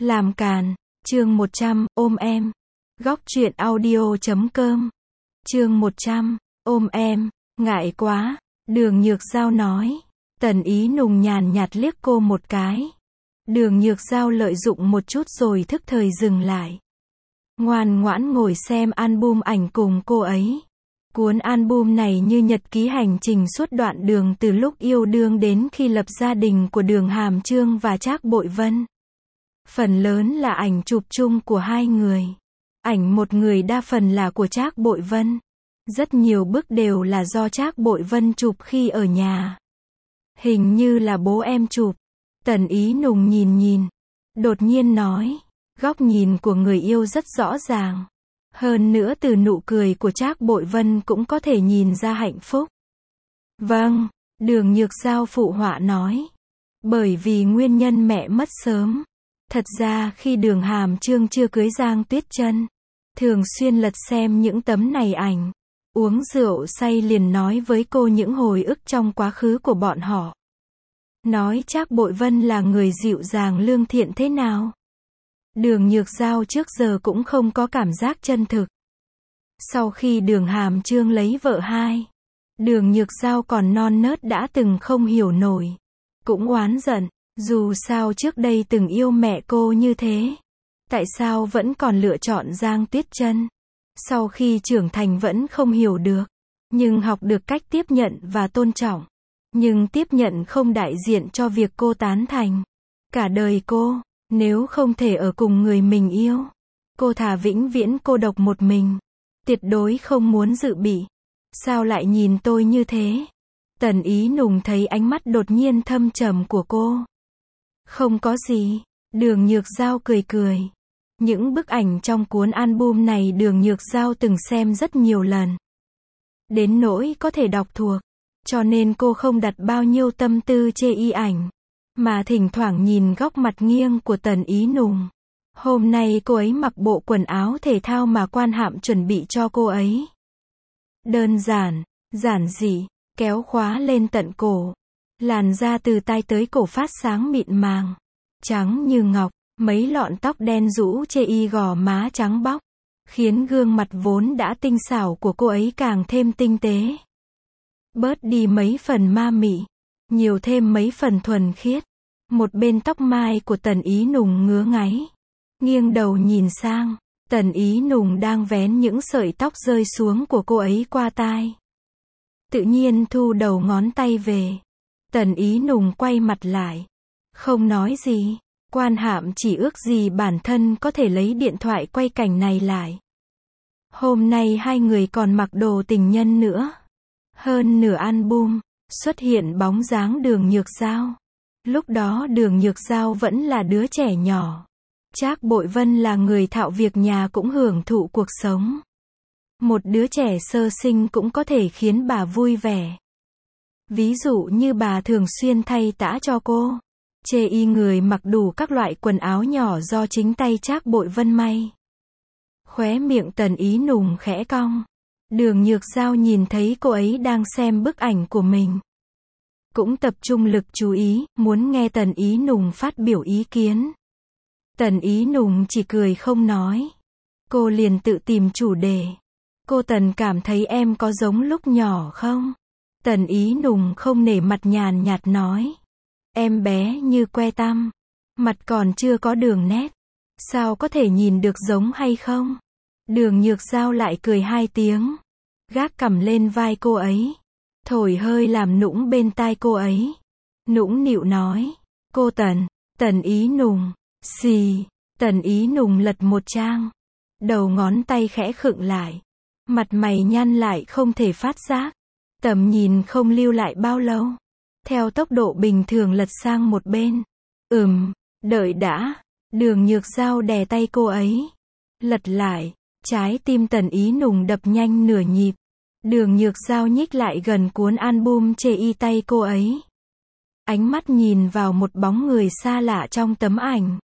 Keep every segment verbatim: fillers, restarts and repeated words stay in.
Làm càn, chương một trăm, ôm em. Góc truyện audio chấm com. Chương một trăm, ôm em, ngại quá, Đường Nhược Giao nói. Tần Ý Nùng nhàn nhạt liếc cô một cái. Đường Nhược Giao lợi dụng một chút rồi thức thời dừng lại. Ngoan ngoãn ngồi xem album ảnh cùng cô ấy. Cuốn album này như nhật ký hành trình suốt đoạn đường từ lúc yêu đương đến khi lập gia đình của Đường Hàm Chương và Trác Bội Vân. Phần lớn là ảnh chụp chung của hai người. Ảnh một người đa phần là của Trác Bội Vân. Rất nhiều bức đều là do Trác Bội Vân chụp khi ở nhà. Hình như là bố em chụp. Tần Ý Nùng nhìn nhìn. Đột nhiên nói. Góc nhìn của người yêu rất rõ ràng. Hơn nữa từ nụ cười của Trác Bội Vân cũng có thể nhìn ra hạnh phúc. Vâng, Đường Nhược Giao phụ họa nói. Bởi vì nguyên nhân mẹ mất sớm. Thật ra khi Đường Hàm Chương chưa cưới Giang Tuyết Chân, thường xuyên lật xem những tấm này ảnh. Uống rượu say liền nói với cô những hồi ức trong quá khứ của bọn họ. Nói Trác Bội Vân là người dịu dàng lương thiện thế nào. Đường Nhược Giao trước giờ cũng không có cảm giác chân thực. Sau khi Đường Hàm Chương lấy vợ hai, Đường Nhược Giao còn non nớt đã từng không hiểu nổi. Cũng oán giận, dù sao trước đây từng yêu mẹ cô như thế. Tại sao vẫn còn lựa chọn Giang Tuyết Chân? Sau khi trưởng thành vẫn không hiểu được. Nhưng học được cách tiếp nhận và tôn trọng. Nhưng tiếp nhận không đại diện cho việc cô tán thành. Cả đời cô, nếu không thể ở cùng người mình yêu, cô thà vĩnh viễn cô độc một mình. Tuyệt đối không muốn dự bị. Sao lại nhìn tôi như thế? Tần Ý Nùng thấy ánh mắt đột nhiên thâm trầm của cô. Không có gì. Đường Nhược Giao cười cười. Những bức ảnh trong cuốn album này Đường Nhược Giao từng xem rất nhiều lần. Đến nỗi có thể đọc thuộc. Cho nên cô không đặt bao nhiêu tâm tư chê y ảnh. Mà thỉnh thoảng nhìn góc mặt nghiêng của Tần Ý Nùng. Hôm nay cô ấy mặc bộ quần áo thể thao mà Quan Hạm chuẩn bị cho cô ấy. Đơn giản, giản dị, kéo khóa lên tận cổ. Làn da từ tai tới cổ phát sáng mịn màng. Trắng như ngọc, mấy lọn tóc đen rũ chê y gò má trắng bóc. Khiến gương mặt vốn đã tinh xảo của cô ấy càng thêm tinh tế. Bớt đi mấy phần ma mị. Nhiều thêm mấy phần thuần khiết. Một bên tóc mai của Tần Ý Nùng ngứa ngáy. Nghiêng đầu nhìn sang. Tần Ý Nùng đang vén những sợi tóc rơi xuống của cô ấy qua tai. Tự nhiên thu đầu ngón tay về. Tần Ý Nùng quay mặt lại. Không nói gì. Quan Hạm chỉ ước gì bản thân có thể lấy điện thoại quay cảnh này lại. Hôm nay hai người còn mặc đồ tình nhân nữa. Hơn nửa album, xuất hiện bóng dáng Đường Nhược Giao. Lúc đó Đường Nhược Giao vẫn là đứa trẻ nhỏ. Trác Bội Vân là người thạo việc nhà cũng hưởng thụ cuộc sống. Một đứa trẻ sơ sinh cũng có thể khiến bà vui vẻ. Ví dụ như bà thường xuyên thay tã cho cô. Chê y người mặc đủ các loại quần áo nhỏ do chính tay Trác Bội Vân may. Khóe miệng Tần Ý Nùng khẽ cong. Đường Nhược Giao nhìn thấy cô ấy đang xem bức ảnh của mình. Cũng tập trung lực chú ý, muốn nghe Tần Ý Nùng phát biểu ý kiến. Tần Ý Nùng chỉ cười không nói. Cô liền tự tìm chủ đề. Cô Tần cảm thấy em có giống lúc nhỏ không? Tần Ý Nùng không nể mặt nhàn nhạt nói. Em bé như que tăm. Mặt còn chưa có đường nét. Sao có thể nhìn được giống hay không? Đường Nhược Giao lại cười hai tiếng. Gác cằm lên vai cô ấy. Thổi hơi làm nũng bên tai cô ấy. Nũng nịu nói. Cô Tần. Tần Ý Nùng. Xì. Tần Ý Nùng lật một trang. Đầu ngón tay khẽ khựng lại. Mặt mày nhăn lại không thể phát giác. Tầm nhìn không lưu lại bao lâu. Theo tốc độ bình thường lật sang một bên. Ừm, đợi đã. Đường Nhược Giao đè tay cô ấy. Lật lại. Trái tim Tần Ý Nùng đập nhanh nửa nhịp. Đường Nhược Giao nhích lại gần cuốn album chê y tay cô ấy. Ánh mắt nhìn vào một bóng người xa lạ trong tấm ảnh.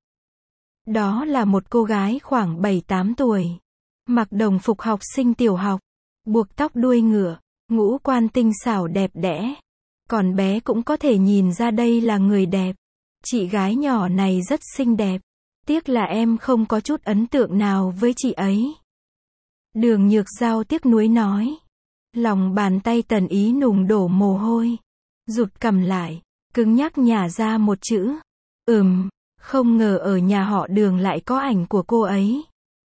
Đó là một cô gái khoảng bảy tám tuổi. Mặc đồng phục học sinh tiểu học. Buộc tóc đuôi ngựa. Ngũ quan tinh xảo đẹp đẽ. Còn bé cũng có thể nhìn ra đây là người đẹp. Chị gái nhỏ này rất xinh đẹp. Tiếc là em không có chút ấn tượng nào với chị ấy. Đường Nhược Giao tiếc nuối nói. Lòng bàn tay Tần Ý Nùng đổ mồ hôi. Rụt cằm lại, cứng nhắc nhả ra một chữ. Ừm, không ngờ ở nhà họ Đường lại có ảnh của cô ấy.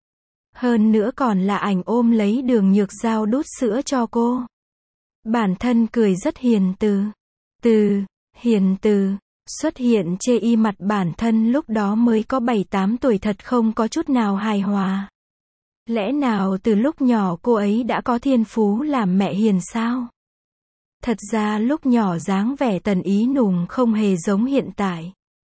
Hơn nữa còn là ảnh ôm lấy Đường Nhược Giao đút sữa cho cô. Bản thân cười rất hiền từ. Từ, hiền từ, xuất hiện chê y mặt bản thân lúc đó mới có bảy tám tuổi thật không có chút nào hài hòa. Lẽ nào từ lúc nhỏ cô ấy đã có thiên phú làm mẹ hiền sao? Thật ra lúc nhỏ dáng vẻ Tần Ý Nùng không hề giống hiện tại.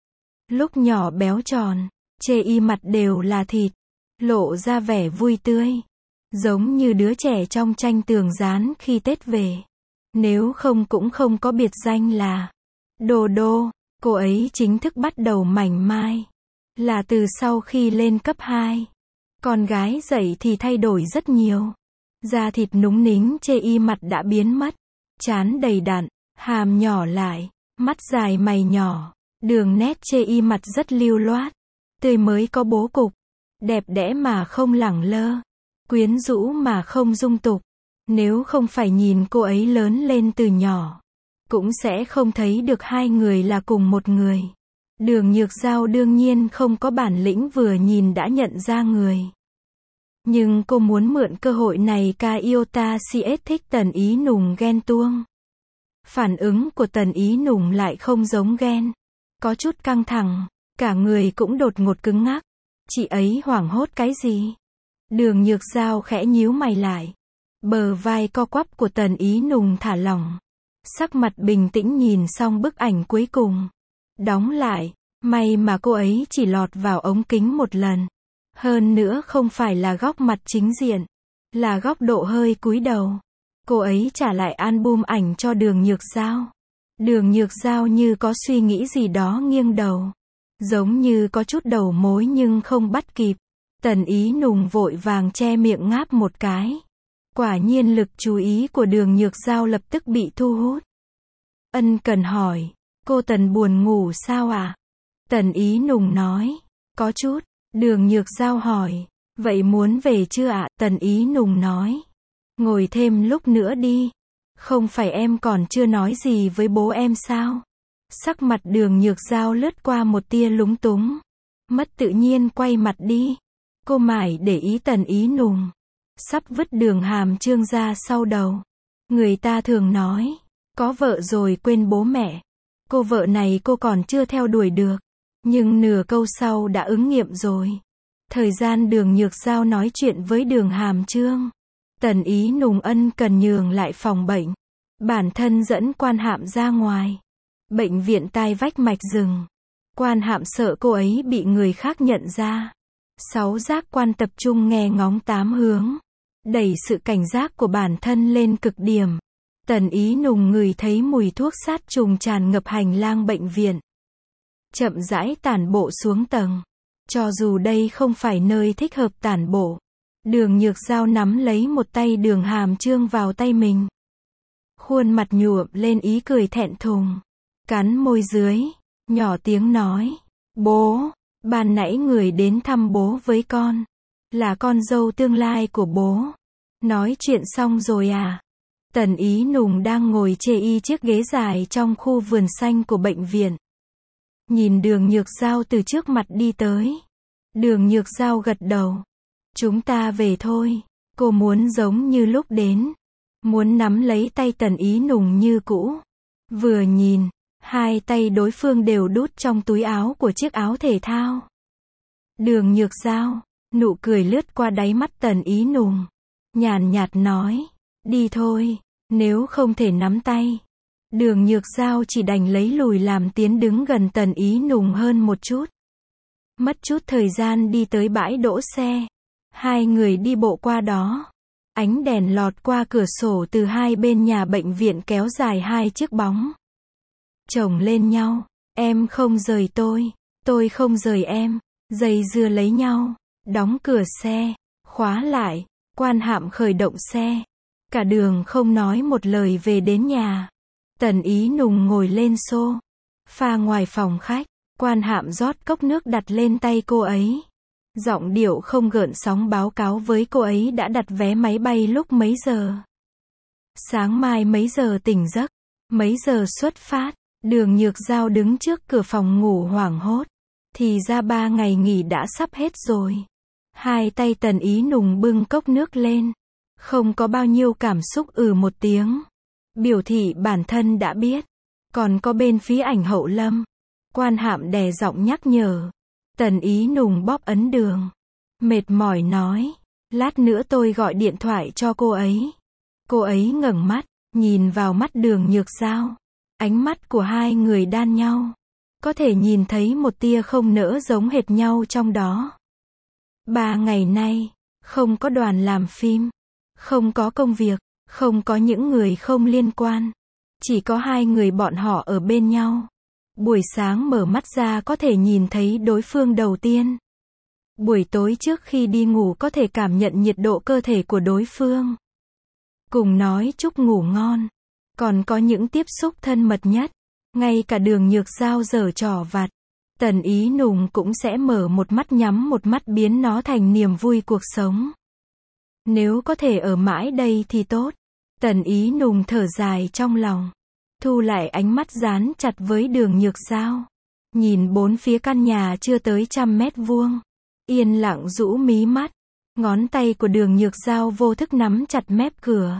Lúc nhỏ béo tròn, chê y mặt đều là thịt, lộ ra vẻ vui tươi. Giống như đứa trẻ trong tranh tường dán khi Tết về. Nếu không cũng không có biệt danh là Đô Đô. Cô ấy chính thức bắt đầu mảnh mai là từ sau khi lên cấp hai. Con gái dậy thì thay đổi rất nhiều. Da thịt núng nính chê y mặt đã biến mất. Trán đầy đặn, hàm nhỏ lại, mắt dài mày nhỏ. Đường nét chê y mặt rất lưu loát, tươi mới có bố cục. Đẹp đẽ mà không lẳng lơ, quyến rũ mà không dung tục. Nếu không phải nhìn cô ấy lớn lên từ nhỏ, cũng sẽ không thấy được hai người là cùng một người. Đường Nhược Giao đương nhiên không có bản lĩnh vừa nhìn đã nhận ra người. Nhưng cô muốn mượn cơ hội này ca Iota siết thích Tần Ý Nùng ghen tuông. Phản ứng của Tần Ý Nùng lại không giống ghen. Có chút căng thẳng, cả người cũng đột ngột cứng ngắc. Chị ấy hoảng hốt cái gì? Đường Nhược Giao khẽ nhíu mày lại. Bờ vai co quắp của Tần Ý Nùng thả lỏng. Sắc mặt bình tĩnh nhìn xong bức ảnh cuối cùng. Đóng lại, may mà cô ấy chỉ lọt vào ống kính một lần. Hơn nữa không phải là góc mặt chính diện, là góc độ hơi cúi đầu. Cô ấy trả lại album ảnh cho Đường Nhược Giao. Đường Nhược Giao như có suy nghĩ gì đó nghiêng đầu. Giống như có chút đầu mối nhưng không bắt kịp. Tần Ý Nùng vội vàng che miệng ngáp một cái. Quả nhiên lực chú ý của Đường Nhược Giao lập tức bị thu hút. Ân cần hỏi, cô Tần buồn ngủ sao à? Tần Ý Nùng nói, có chút. Đường Nhược Giao hỏi, vậy muốn về chưa ạ? Tần Ý Nùng nói, ngồi thêm lúc nữa đi. Không phải em còn chưa nói gì với bố em sao? Sắc mặt Đường Nhược Giao lướt qua một tia lúng túng. Mất tự nhiên quay mặt đi. Cô mải để ý Tần Ý Nùng. Sắp vứt Đường Hàm Trương ra sau đầu. Người ta thường nói, có vợ rồi quên bố mẹ. Cô vợ này cô còn chưa theo đuổi được. Nhưng nửa câu sau đã ứng nghiệm rồi. Thời gian Đường Nhược Giao nói chuyện với Đường Hàm Trương. Tần Ý Nùng ân cần nhường lại phòng bệnh. Bản thân dẫn Quan Hạm ra ngoài. Bệnh viện tai vách mạch rừng. Quan Hạm sợ cô ấy bị người khác nhận ra. Sáu giác quan tập trung nghe ngóng tám hướng. Đẩy sự cảnh giác của bản thân lên cực điểm. Tần Ý Nùng ngửi thấy mùi thuốc sát trùng tràn ngập hành lang bệnh viện. Chậm rãi tản bộ xuống tầng. Cho dù đây không phải nơi thích hợp tản bộ. Đường Nhược Giao nắm lấy một tay Đường Hàm Trương vào tay mình. Khuôn mặt nhuộm lên ý cười thẹn thùng. Cắn môi dưới, nhỏ tiếng nói. Bố, ban nãy người đến thăm bố với con. Là con dâu tương lai của bố. Nói chuyện xong rồi à? Tần Ý Nùng đang ngồi chê y chiếc ghế dài trong khu vườn xanh của bệnh viện. Nhìn Đường Nhược Giao từ trước mặt đi tới. Đường Nhược Giao gật đầu. Chúng ta về thôi. Cô muốn giống như lúc đến. Muốn nắm lấy tay Tần Ý Nùng như cũ. Vừa nhìn, hai tay đối phương đều đút trong túi áo của chiếc áo thể thao. Đường Nhược Giao, nụ cười lướt qua đáy mắt Tần Ý Nùng. Nhàn nhạt nói, đi thôi, nếu không thể nắm tay. Đường Nhược Giao chỉ đành lấy lùi làm tiến đứng gần Tần Ý Nùng hơn một chút. Mất chút thời gian đi tới bãi đỗ xe. Hai người đi bộ qua đó. Ánh đèn lọt qua cửa sổ từ hai bên nhà bệnh viện kéo dài hai chiếc bóng. Chồng lên nhau. Em không rời tôi. Tôi không rời em. Dây dưa lấy nhau. Đóng cửa xe. Khóa lại. Quan Hạm khởi động xe. Cả đường không nói một lời về đến nhà. Tần Ý Nùng ngồi lên xô pha ngoài phòng khách. Quan Hạm rót cốc nước đặt lên tay cô ấy. Giọng điệu không gợn sóng báo cáo với cô ấy đã đặt vé máy bay lúc mấy giờ. Sáng mai mấy giờ tỉnh giấc, mấy giờ xuất phát. Đường Nhược Giao đứng trước cửa phòng ngủ hoảng hốt. Thì ra ba ngày nghỉ đã sắp hết rồi. Hai tay Tần Ý Nùng bưng cốc nước lên. Không có bao nhiêu cảm xúc ừ một tiếng. Biểu thị bản thân đã biết. Còn có bên phía Ảnh Hậu Lâm. Quan Hạm đè giọng nhắc nhở. Tần Ý Nùng bóp ấn đường. Mệt mỏi nói. Lát nữa tôi gọi điện thoại cho cô ấy. Cô ấy ngẩng mắt, nhìn vào mắt Đường Nhược Giao. Ánh mắt của hai người đan nhau. Có thể nhìn thấy một tia không nỡ giống hệt nhau trong đó. Ba ngày nay, không có đoàn làm phim. Không có công việc, không có những người không liên quan. Chỉ có hai người bọn họ ở bên nhau. Buổi sáng mở mắt ra có thể nhìn thấy đối phương đầu tiên. Buổi tối trước khi đi ngủ có thể cảm nhận nhiệt độ cơ thể của đối phương. Cùng nói chúc ngủ ngon. Còn có những tiếp xúc thân mật nhất. Ngay cả Đường Nhược Giao giở trò vặt. Tần Ý Nùng cũng sẽ mở một mắt nhắm một mắt biến nó thành niềm vui cuộc sống. Nếu có thể ở mãi đây thì tốt. Tần Ý Nùng thở dài trong lòng. Thu lại ánh mắt dán chặt với Đường Nhược Giao. Nhìn bốn phía căn nhà chưa tới trăm mét vuông. Yên lặng rũ mí mắt. Ngón tay của Đường Nhược Giao vô thức nắm chặt mép cửa.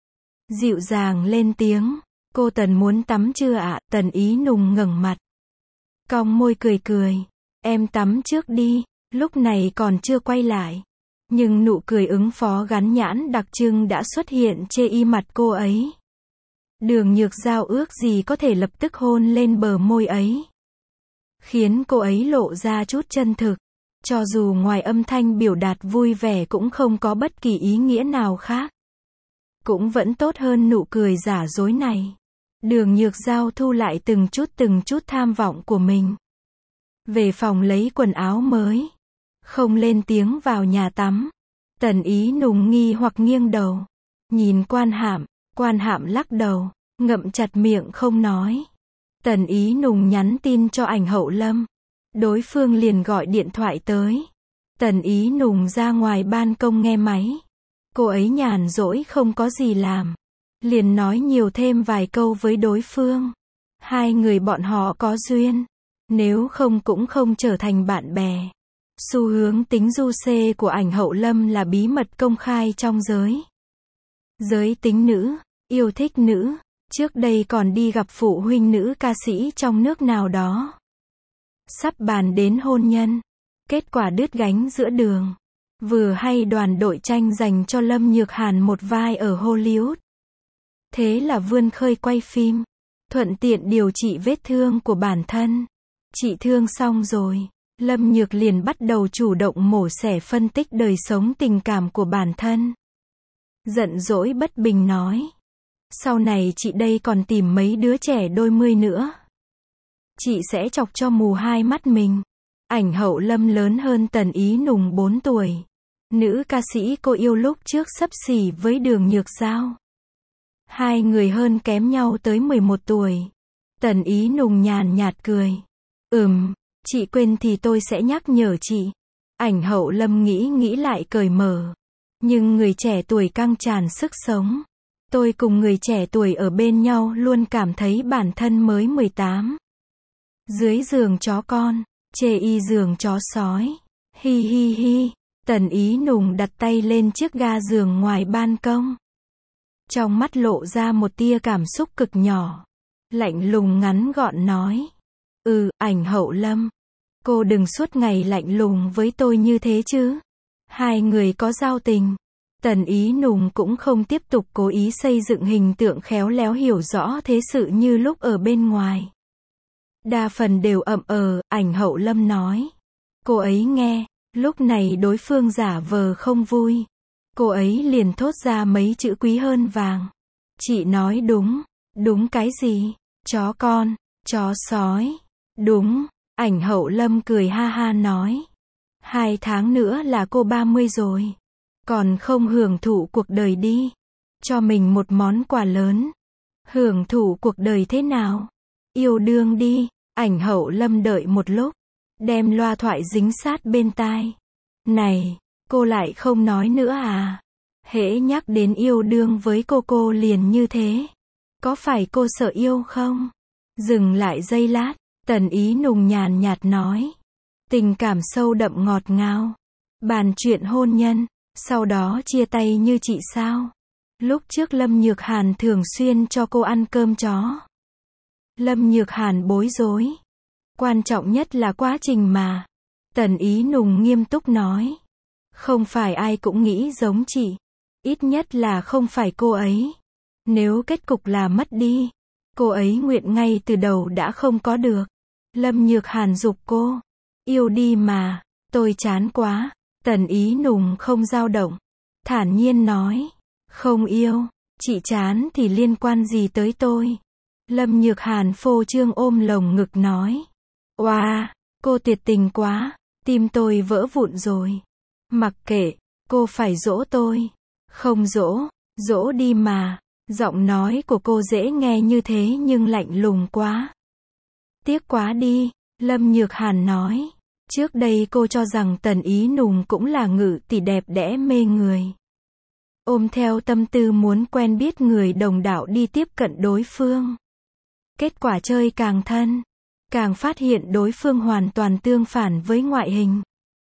Dịu dàng lên tiếng. Cô Tần muốn tắm chưa ạ? Tần Ý Nùng ngẩng mặt. Cong môi cười cười. Em tắm trước đi. Lúc này còn chưa quay lại. Nhưng nụ cười ứng phó gắn nhãn đặc trưng đã xuất hiện trên y mặt cô ấy. Đường Nhược Giao ước gì có thể lập tức hôn lên bờ môi ấy. Khiến cô ấy lộ ra chút chân thực. Cho dù ngoài âm thanh biểu đạt vui vẻ cũng không có bất kỳ ý nghĩa nào khác. Cũng vẫn tốt hơn nụ cười giả dối này. Đường Nhược Giao thu lại từng chút từng chút tham vọng của mình. Về phòng lấy quần áo mới. Không lên tiếng vào nhà tắm. Tần Ý Nùng nghi hoặc nghiêng đầu. Nhìn Quan Hạm. Quan Hạm lắc đầu. Ngậm chặt miệng không nói. Tần Ý Nùng nhắn tin cho Ảnh Hậu Lâm. Đối phương liền gọi điện thoại tới. Tần Ý Nùng ra ngoài ban công nghe máy. Cô ấy nhàn rỗi không có gì làm. Liền nói nhiều thêm vài câu với đối phương. Hai người bọn họ có duyên. Nếu không cũng không trở thành bạn bè. Xu hướng tính du xê của Ảnh Hậu Lâm là bí mật công khai trong giới. Giới tính nữ, yêu thích nữ. Trước đây còn đi gặp phụ huynh nữ ca sĩ trong nước nào đó. Sắp bàn đến hôn nhân. Kết quả đứt gánh giữa đường. Vừa hay đoàn đội tranh dành cho Lâm Nhược Hàn một vai ở Hollywood. Thế là vươn khơi quay phim. Thuận tiện điều trị vết thương của bản thân. Trị thương xong rồi. Lâm Nhược liền bắt đầu chủ động mổ xẻ phân tích đời sống tình cảm của bản thân. Giận dỗi bất bình nói. Sau này chị đây còn tìm mấy đứa trẻ đôi mươi nữa. Chị sẽ chọc cho mù hai mắt mình. Ảnh Hậu Lâm lớn hơn Tần Ý Nùng bốn tuổi. Nữ ca sĩ cô yêu lúc trước xấp xỉ với Đường Nhược Giao. Hai người hơn kém nhau tới mười một tuổi. Tần Ý Nùng nhàn nhạt cười. Ừm, chị quên thì tôi sẽ nhắc nhở chị. Ảnh Hậu Lâm nghĩ nghĩ lại cởi mở. Nhưng người trẻ tuổi căng tràn sức sống. Tôi cùng người trẻ tuổi ở bên nhau luôn cảm thấy bản thân mới mười tám. Dưới giường chó con, chê y giường chó sói. Hi hi hi. Tần Ý Nùng đặt tay lên chiếc ga giường ngoài ban công. Trong mắt lộ ra một tia cảm xúc cực nhỏ. Lạnh lùng ngắn gọn nói. Ừ, Ảnh Hậu Lâm. Cô đừng suốt ngày lạnh lùng với tôi như thế chứ. Hai người có giao tình. Tần Ý Nùng cũng không tiếp tục cố ý xây dựng hình tượng khéo léo hiểu rõ thế sự như lúc ở bên ngoài. Đa phần đều ậm ờ, Ảnh Hậu Lâm nói. Cô ấy nghe, lúc này đối phương giả vờ không vui. Cô ấy liền thốt ra mấy chữ quý hơn vàng. Chị nói đúng. Đúng cái gì? Chó con, chó sói. Đúng, Ảnh Hậu Lâm cười ha ha nói. Hai tháng nữa là cô ba mươi rồi. Còn không hưởng thụ cuộc đời đi. Cho mình một món quà lớn. Hưởng thụ cuộc đời thế nào? Yêu đương đi. Ảnh Hậu Lâm đợi một lúc, đem loa thoại dính sát bên tai. Này, cô lại không nói nữa à? Hễ nhắc đến yêu đương với cô cô liền như thế. Có phải cô sợ yêu không? Dừng lại giây lát, Tần Ý Nùng nhàn nhạt nói. Tình cảm sâu đậm ngọt ngào. Bàn chuyện hôn nhân, sau đó chia tay như chị sao? Lúc trước Lâm Nhược Hàn thường xuyên cho cô ăn cơm chó. Lâm Nhược Hàn bối rối. Quan trọng nhất là quá trình mà. Tần Ý Nùng nghiêm túc nói. Không phải ai cũng nghĩ giống chị. Ít nhất là không phải cô ấy. Nếu kết cục là mất đi, cô ấy nguyện ngay từ đầu đã không có được. Lâm Nhược Hàn giục cô. Yêu đi mà, tôi chán quá. Tần Ý Nùng không dao động. Thản nhiên nói. Không yêu, chị chán thì liên quan gì tới tôi. Lâm Nhược Hàn phô trương ôm lồng ngực nói. Oa, wow, cô tuyệt tình quá, tim tôi vỡ vụn rồi. Mặc kệ, cô phải dỗ tôi. Không dỗ, dỗ đi mà. Giọng nói của cô dễ nghe như thế nhưng lạnh lùng quá. Tiếc quá đi, Lâm Nhược Hàn nói. Trước đây cô cho rằng Tần Ý Nùng cũng là ngự tỷ đẹp đẽ mê người. Ôm theo tâm tư muốn quen biết người đồng đạo đi tiếp cận đối phương. Kết quả chơi càng thân, càng phát hiện đối phương hoàn toàn tương phản với ngoại hình.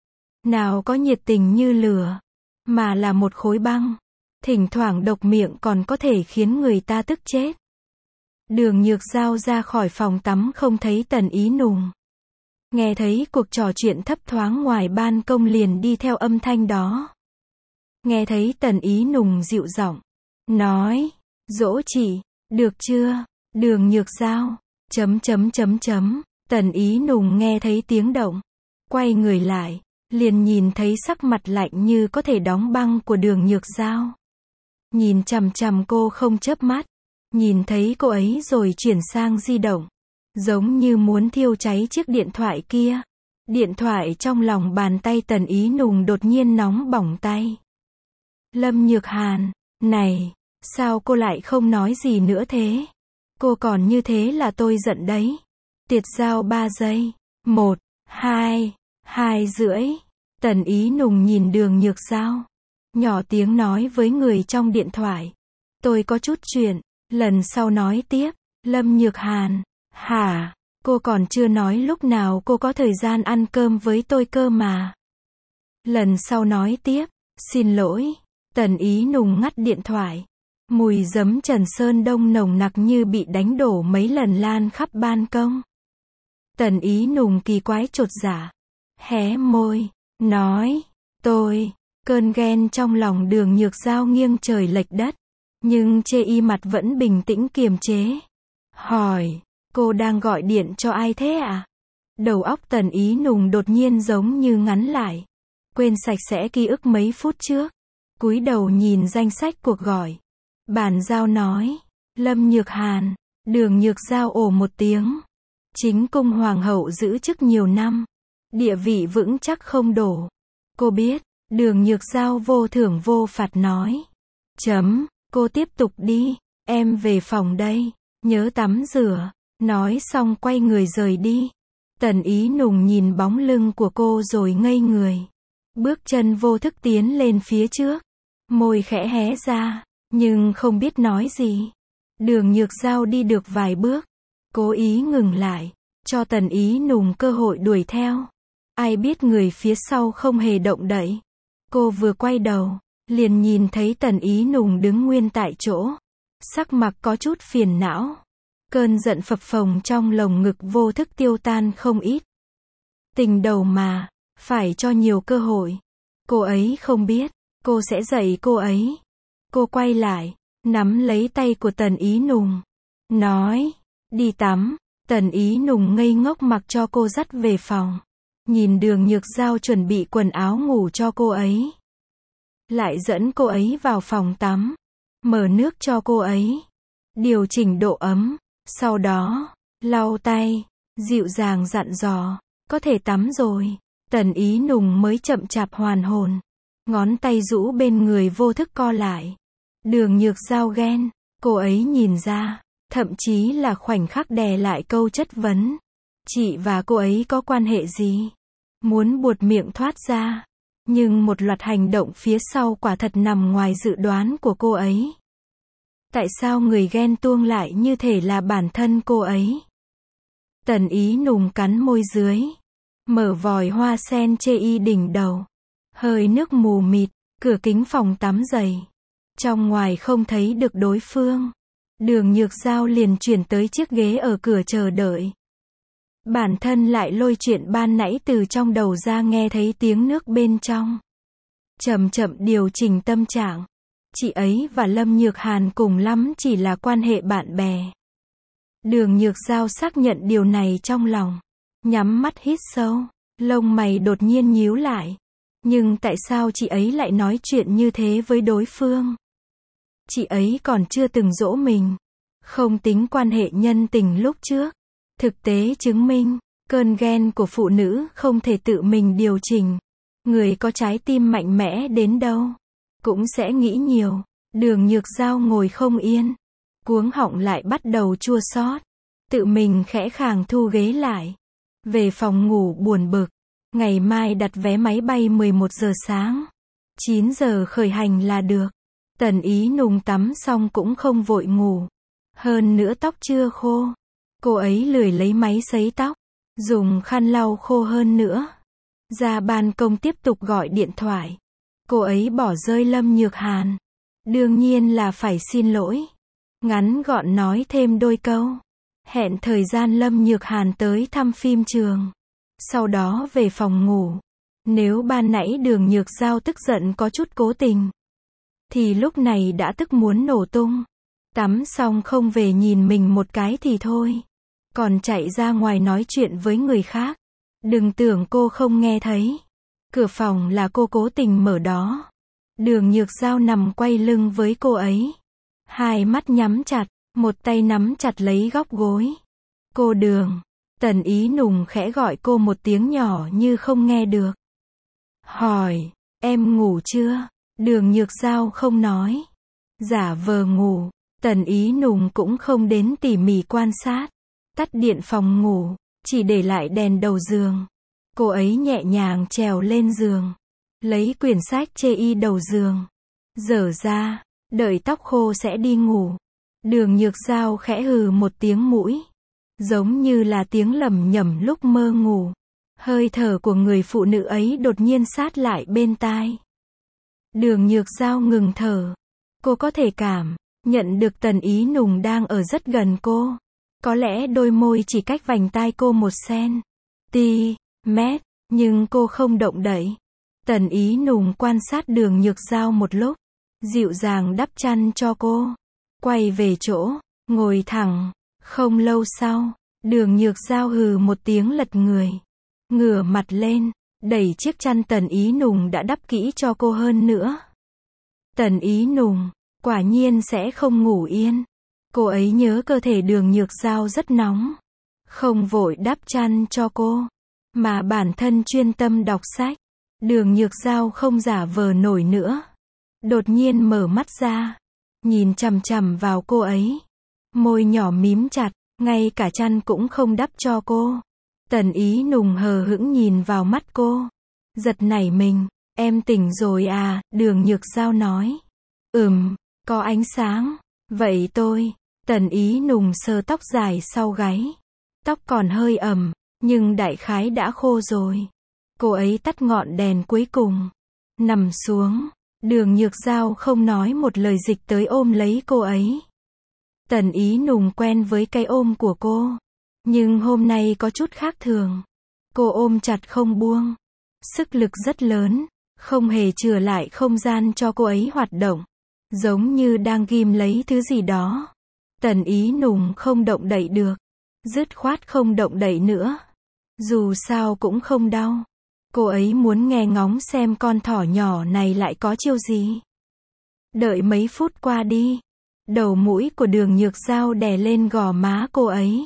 Nào có nhiệt tình như lửa, mà là một khối băng. Thỉnh thoảng độc miệng còn có thể khiến người ta tức chết. Đường Nhược Giao ra khỏi phòng tắm không thấy Tần Ý Nùng. Nghe thấy cuộc trò chuyện thấp thoáng ngoài ban công liền đi theo âm thanh đó. Nghe thấy Tần Ý Nùng dịu giọng nói, dỗ chị, được chưa? Đường Nhược Giao, chấm chấm chấm chấm, Tần Ý Nùng nghe thấy tiếng động, quay người lại, liền nhìn thấy sắc mặt lạnh như có thể đóng băng của Đường Nhược Giao. Nhìn chằm chằm cô không chớp mắt, nhìn thấy cô ấy rồi chuyển sang di động, giống như muốn thiêu cháy chiếc điện thoại kia. Điện thoại trong lòng bàn tay Tần Ý Nùng đột nhiên nóng bỏng tay. Lâm Nhược Hàn, này, sao cô lại không nói gì nữa thế? Cô còn như thế là tôi giận đấy. Tiệt Giao ba giây. Một, hai, hai rưỡi. Tần Ý Nùng nhìn Đường Nhược Giao. Nhỏ tiếng nói với người trong điện thoại. Tôi có chút chuyện, lần sau nói tiếp. Lâm Nhược Hàn, hả? Cô còn chưa nói lúc nào cô có thời gian ăn cơm với tôi cơ mà. Lần sau nói tiếp, xin lỗi. Tần Ý Nùng ngắt điện thoại. Mùi giấm Trần Sơn Đông nồng nặc như bị đánh đổ mấy lần lan khắp ban công. Tần Ý Nùng kỳ quái chột dạ, hé môi, nói, tôi, cơn ghen trong lòng Đường Nhược Giao nghiêng trời lệch đất, nhưng chê y mặt vẫn bình tĩnh kiềm chế. Hỏi, cô đang gọi điện cho ai thế à? Đầu óc Tần Ý Nùng đột nhiên giống như ngắn lại, quên sạch sẽ ký ức mấy phút trước, cúi đầu nhìn danh sách cuộc gọi. Bản giao nói, Lâm Nhược Hàn, Đường Nhược Giao ồ một tiếng. Chính cung hoàng hậu giữ chức nhiều năm, địa vị vững chắc không đổ. Cô biết, Đường Nhược Giao vô thưởng vô phạt nói. Chấm, cô tiếp tục đi, em về phòng đây, nhớ tắm rửa. Nói xong quay người rời đi. Tần Ý Nùng nhìn bóng lưng của cô rồi ngây người. Bước chân vô thức tiến lên phía trước, môi khẽ hé ra, nhưng không biết nói gì. Đường Nhược Giao đi được vài bước, cố ý ngừng lại, cho Tần Ý Nùng cơ hội đuổi theo. Ai biết người phía sau không hề động đậy. Cô vừa quay đầu, liền nhìn thấy Tần Ý Nùng đứng nguyên tại chỗ, sắc mặt có chút phiền não. Cơn giận phập phồng trong lồng ngực vô thức tiêu tan không ít. Tình đầu mà, phải cho nhiều cơ hội. Cô ấy không biết, cô sẽ dạy cô ấy. Cô quay lại, nắm lấy tay của Tần Ý Nùng, nói, đi tắm. Tần Ý Nùng ngây ngốc mặc cho cô dắt về phòng. Nhìn Đường Nhược Giao chuẩn bị quần áo ngủ cho cô ấy. Lại dẫn cô ấy vào phòng tắm, mở nước cho cô ấy, điều chỉnh độ ấm. Sau đó, lau tay, dịu dàng dặn dò, có thể tắm rồi. Tần Ý Nùng mới chậm chạp hoàn hồn. Ngón tay rũ bên người vô thức co lại. Đường Nhược Giao ghen, cô ấy nhìn ra, thậm chí là khoảnh khắc đè lại câu chất vấn. Chị và cô ấy có quan hệ gì? Muốn buột miệng thoát ra. Nhưng một loạt hành động phía sau quả thật nằm ngoài dự đoán của cô ấy. Tại sao người ghen tuông lại như thể là bản thân cô ấy? Tần Ý Nùng cắn môi dưới. Mở vòi hoa sen chê y đỉnh đầu. Hơi nước mù mịt, cửa kính phòng tắm dày. Trong ngoài không thấy được đối phương. Đường Nhược Giao liền chuyển tới chiếc ghế ở cửa chờ đợi. Bản thân lại lôi chuyện ban nãy từ trong đầu ra nghe thấy tiếng nước bên trong. Chậm chậm điều chỉnh tâm trạng. Chị ấy và Lâm Nhược Hàn cùng lắm chỉ là quan hệ bạn bè. Đường Nhược Giao xác nhận điều này trong lòng. Nhắm mắt hít sâu. Lông mày đột nhiên nhíu lại. Nhưng tại sao chị ấy lại nói chuyện như thế với đối phương? Chị ấy còn chưa từng dỗ mình. Không tính quan hệ nhân tình lúc trước. Thực tế chứng minh, cơn ghen của phụ nữ không thể tự mình điều chỉnh. Người có trái tim mạnh mẽ đến đâu, cũng sẽ nghĩ nhiều. Đường Nhược Giao ngồi không yên. Cuống họng lại bắt đầu chua xót. Tự mình khẽ khàng thu ghế lại. Về phòng ngủ buồn bực. Ngày mai đặt vé máy bay mười một giờ sáng. chín giờ khởi hành là được. Tần Ý Nùng tắm xong cũng không vội ngủ. Hơn nữa tóc chưa khô. Cô ấy lười lấy máy sấy tóc. Dùng khăn lau khô hơn nữa. Ra ban công tiếp tục gọi điện thoại. Cô ấy bỏ rơi Lâm Nhược Hàn. Đương nhiên là phải xin lỗi. Ngắn gọn nói thêm đôi câu. Hẹn thời gian Lâm Nhược Hàn tới thăm phim trường. Sau đó về phòng ngủ. Nếu ban nãy Đường Nhược Giao tức giận có chút cố tình, thì lúc này đã tức muốn nổ tung. Tắm xong không về nhìn mình một cái thì thôi. Còn chạy ra ngoài nói chuyện với người khác. Đừng tưởng cô không nghe thấy. Cửa phòng là cô cố tình mở đó. Đường Nhược Giao nằm quay lưng với cô ấy. Hai mắt nhắm chặt, một tay nắm chặt lấy góc gối. Cô Đường. Tần Ý Nùng khẽ gọi cô một tiếng nhỏ như không nghe được. Hỏi, em ngủ chưa? Đường Nhược Giao không nói. Giả vờ ngủ. Tần Ý Nùng cũng không đến tỉ mỉ quan sát. Tắt điện phòng ngủ, chỉ để lại đèn đầu giường. Cô ấy nhẹ nhàng trèo lên giường. Lấy quyển sách chê y đầu giường. Dở ra, đợi tóc khô sẽ đi ngủ. Đường Nhược Giao khẽ hừ một tiếng mũi. Giống như là tiếng lẩm nhẩm lúc mơ ngủ. Hơi thở của người phụ nữ ấy đột nhiên sát lại bên tai. Đường Nhược Giao ngừng thở. Cô có thể cảm nhận được Tần Ý Nùng đang ở rất gần cô. Có lẽ đôi môi chỉ cách vành tai cô một cen ti mét, nhưng cô không động đậy. Tần Ý Nùng quan sát Đường Nhược Giao một lúc, dịu dàng đắp chăn cho cô. Quay về chỗ, ngồi thẳng. Không lâu sau, Đường Nhược Giao hừ một tiếng lật người. Ngửa mặt lên, đẩy chiếc chăn Tần Ý Nùng đã đắp kỹ cho cô hơn nữa. Tần Ý Nùng, quả nhiên sẽ không ngủ yên. Cô ấy nhớ cơ thể Đường Nhược Giao rất nóng. Không vội đắp chăn cho cô, mà bản thân chuyên tâm đọc sách. Đường Nhược Giao không giả vờ nổi nữa. Đột nhiên mở mắt ra, nhìn chằm chằm vào cô ấy. Môi nhỏ mím chặt, ngay cả chăn cũng không đắp cho cô. Tần Ý Nùng hờ hững nhìn vào mắt cô. Giật nảy mình, em tỉnh rồi à, Đường Nhược Giao nói. Ừm, có ánh sáng. Vậy tôi. Tần Ý Nùng sờ tóc dài sau gáy. Tóc còn hơi ẩm, nhưng đại khái đã khô rồi. Cô ấy tắt ngọn đèn cuối cùng. Nằm xuống. Đường Nhược Giao không nói một lời dịch tới ôm lấy cô ấy. Tần Ý Nùng quen với cái ôm của cô. Nhưng hôm nay có chút khác thường. Cô ôm chặt không buông. Sức lực rất lớn. Không hề chừa lại không gian cho cô ấy hoạt động. Giống như đang ghim lấy thứ gì đó. Tần Ý Nùng không động đậy được. Dứt khoát không động đậy nữa. Dù sao cũng không đau. Cô ấy muốn nghe ngóng xem con thỏ nhỏ này lại có chiêu gì. Đợi mấy phút qua đi. Đầu mũi của Đường Nhược Giao đè lên gò má cô ấy.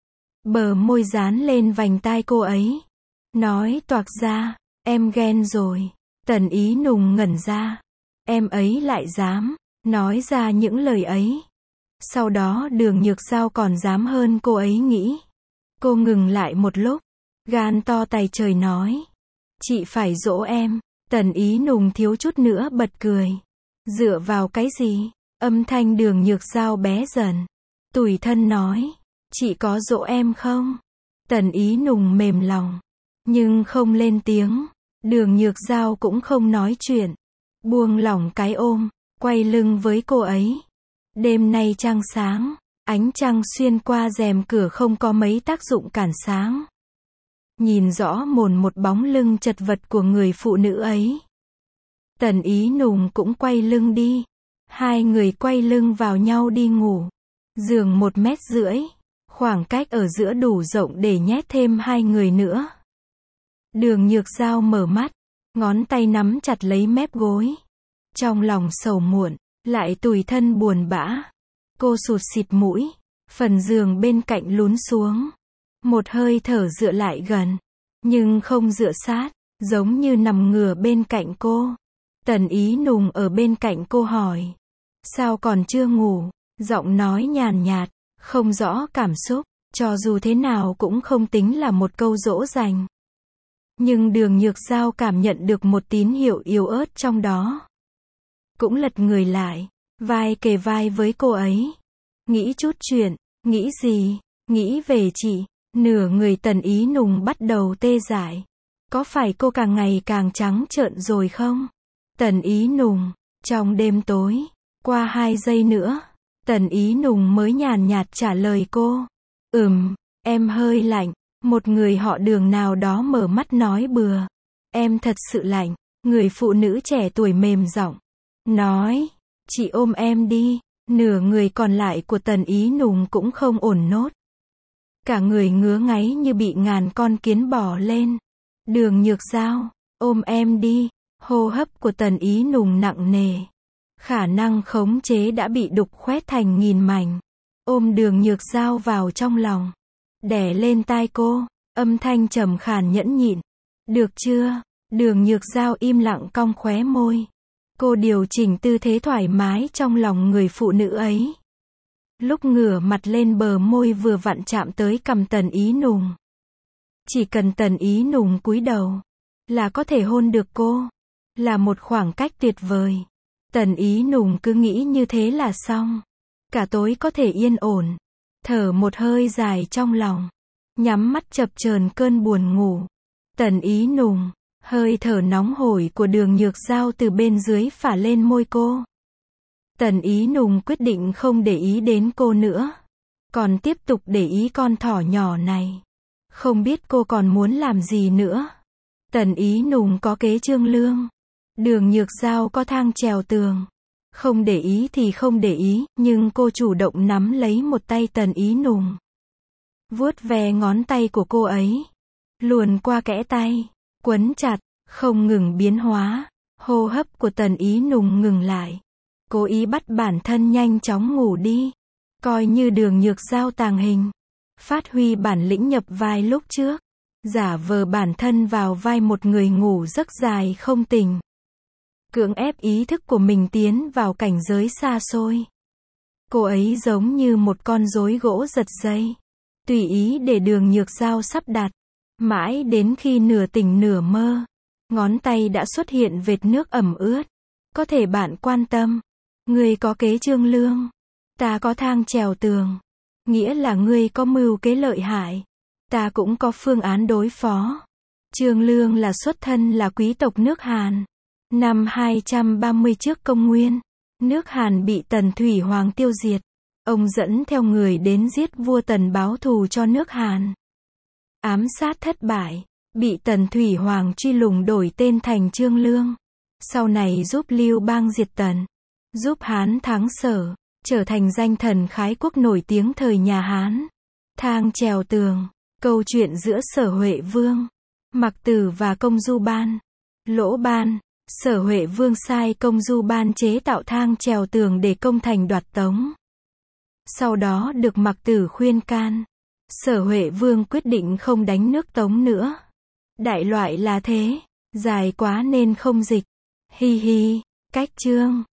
Bờ môi dán lên vành tai cô ấy. Nói toạc ra, em ghen rồi. Tần Ý Nùng ngẩn ra. Em ấy lại dám nói ra những lời ấy. Sau đó Đường Nhược Giao còn dám hơn cô ấy nghĩ. Cô ngừng lại một lúc, gan to tày trời nói. Chị phải dỗ em. Tần Ý Nùng thiếu chút nữa bật cười. Dựa vào cái gì? Âm thanh Đường Nhược Giao bé dần. Tủi thân nói. Chị có dỗ em không? Tần Ý Nùng mềm lòng. Nhưng không lên tiếng. Đường Nhược Giao cũng không nói chuyện. Buông lỏng cái ôm, quay lưng với cô ấy. Đêm nay trăng sáng. Ánh trăng xuyên qua rèm cửa không có mấy tác dụng cản sáng. Nhìn rõ mồn một bóng lưng chật vật của người phụ nữ ấy. Tần Ý Nùng cũng quay lưng đi. Hai người quay lưng vào nhau đi ngủ. Giường một mét rưỡi. Khoảng cách ở giữa đủ rộng để nhét thêm hai người nữa. Đường Nhược Giao mở mắt. Ngón tay nắm chặt lấy mép gối. Trong lòng sầu muộn. Lại tủi thân buồn bã. Cô sụt xịt mũi. Phần giường bên cạnh lún xuống. Một hơi thở dựa lại gần. Nhưng không dựa sát. Giống như nằm ngửa bên cạnh cô. Tần Ý Nùng ở bên cạnh cô hỏi. Sao còn chưa ngủ? Giọng nói nhàn nhạt. Không rõ cảm xúc. Cho dù thế nào cũng không tính là một câu dỗ dành. Nhưng Đường Nhược Giao cảm nhận được một tín hiệu yếu ớt trong đó. Cũng lật người lại. Vai kề vai với cô ấy. Nghĩ chút chuyện. Nghĩ gì? Nghĩ về chị. Nửa người Tần Ý Nùng bắt đầu tê dại. Có phải cô càng ngày càng trắng trợn rồi không? Tần Ý Nùng. Trong đêm tối. Qua hai giây nữa. Tần Ý Nùng mới nhàn nhạt trả lời cô. Ừm, em hơi lạnh. Một người họ Đường nào đó mở mắt nói bừa. Em thật sự lạnh. Người phụ nữ trẻ tuổi mềm giọng. Nói. Chị ôm em đi. Nửa người còn lại của Tần Ý Nùng cũng không ổn nốt. Cả người ngứa ngáy như bị ngàn con kiến bò lên. Đường Nhược Giao. Ôm em đi. Hô hấp của Tần Ý Nùng nặng nề. Khả năng khống chế đã bị đục khoét thành nghìn mảnh. Ôm Đường Nhược Giao vào trong lòng. Đè lên tai cô. Âm thanh trầm khàn nhẫn nhịn. Được chưa? Đường Nhược Giao im lặng cong khóe môi. Cô điều chỉnh tư thế thoải mái trong lòng người phụ nữ ấy. Lúc ngửa mặt lên bờ môi vừa vặn chạm tới cằm Tần Ý Nùng. Chỉ cần Tần Ý Nùng cúi đầu. Là có thể hôn được cô. Là một khoảng cách tuyệt vời. Tần Ý Nùng cứ nghĩ như thế là xong. Cả tối có thể yên ổn. Thở một hơi dài trong lòng. Nhắm mắt chập chờn cơn buồn ngủ. Tần Ý Nùng. Hơi thở nóng hổi của Đường Nhược Giao từ bên dưới phả lên môi cô. Tần Ý Nùng quyết định không để ý đến cô nữa. Còn tiếp tục để ý con thỏ nhỏ này. Không biết cô còn muốn làm gì nữa. Tần Ý Nùng có kế trương lương. Đường Nhược Giao có thang trèo tường. Không để ý thì không để ý, nhưng cô chủ động nắm lấy một tay Tần Ý Nùng. Vuốt ve ngón tay của cô ấy. Luồn qua kẽ tay. Quấn chặt, không ngừng biến hóa. Hô hấp của Tần Ý Nùng ngừng lại. Cố ý bắt bản thân nhanh chóng ngủ đi. Coi như Đường Nhược Giao tàng hình. Phát huy bản lĩnh nhập vai lúc trước. Giả vờ bản thân vào vai một người ngủ giấc dài không tỉnh. Cưỡng ép ý thức của mình tiến vào cảnh giới xa xôi. Cô ấy giống như một con rối gỗ giật dây. Tùy ý để Đường Nhược Giao sắp đặt. Mãi đến khi nửa tỉnh nửa mơ. Ngón tay đã xuất hiện vệt nước ẩm ướt. Có thể bạn quan tâm. Ngươi có kế trương lương. Ta có thang trèo tường. Nghĩa là ngươi có mưu kế lợi hại. Ta cũng có phương án đối phó. Trương Lương là xuất thân là quý tộc nước Hàn. Năm hai trăm ba mươi trước công nguyên. Nước Hàn bị Tần Thủy Hoàng tiêu diệt. Ông dẫn theo người đến giết vua Tần báo thù cho nước Hàn. Ám sát thất bại. Bị Tần Thủy Hoàng truy lùng đổi tên thành Trương Lương. Sau này giúp Lưu Bang diệt Tần. Giúp Hán thắng Sở. Trở thành danh thần khái quốc nổi tiếng thời nhà Hán. Thang trèo tường. Câu chuyện giữa Sở Huệ Vương, Mặc Tử và Công Du Ban. Lỗ Ban. Sở Huệ Vương sai Công Du Ban chế tạo thang trèo tường để công thành đoạt Tống. Sau đó được Mặc Tử khuyên can. Sở Huệ Vương quyết định không đánh nước Tống nữa. Đại loại là thế. Dài quá nên không dịch. Hi hi. Cách chương.